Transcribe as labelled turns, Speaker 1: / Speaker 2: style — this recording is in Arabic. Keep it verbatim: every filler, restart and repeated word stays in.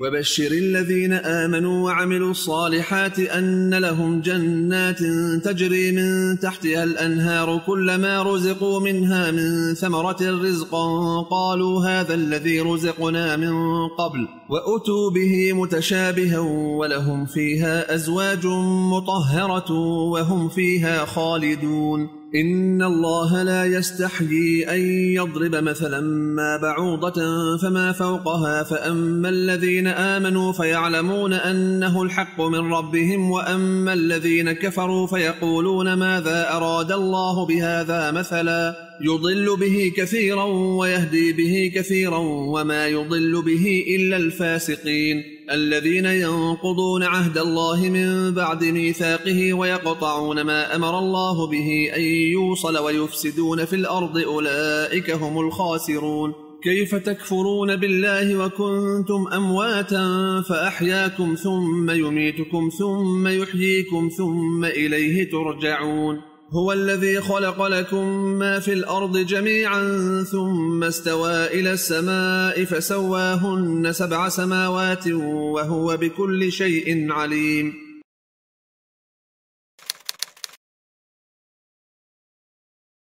Speaker 1: وبشر الذين آمنوا وعملوا الصالحات أن لهم جنات تجري من تحتها الأنهار كلما رزقوا منها من ثمرة رزقا قالوا هذا الذي رزقنا من قبل وأتوا به متشابها ولهم فيها أزواج مطهرة وهم فيها خالدون إن الله لا يستحيي أن يضرب مثلا ما بعوضة فما فوقها فأما الذين آمنوا فيعلمون أنه الحق من ربهم وأما الذين كفروا فيقولون ماذا أراد الله بهذا مثلا يضل به كثيرا ويهدي به كثيرا وما يضل به إلا الفاسقين الذين ينقضون عهد الله من بعد ميثاقه ويقطعون ما أمر الله به أن يوصل ويفسدون في الأرض أولئك هم الخاسرون كيف تكفرون بالله وكنتم أمواتا فأحياكم ثم يميتكم ثم يحييكم ثم إليه ترجعون هو الذي خلق لكم ما في الأرض جميعا ثم استوى إلى السماء فسواهن سبع سماوات وهو بكل شيء عليم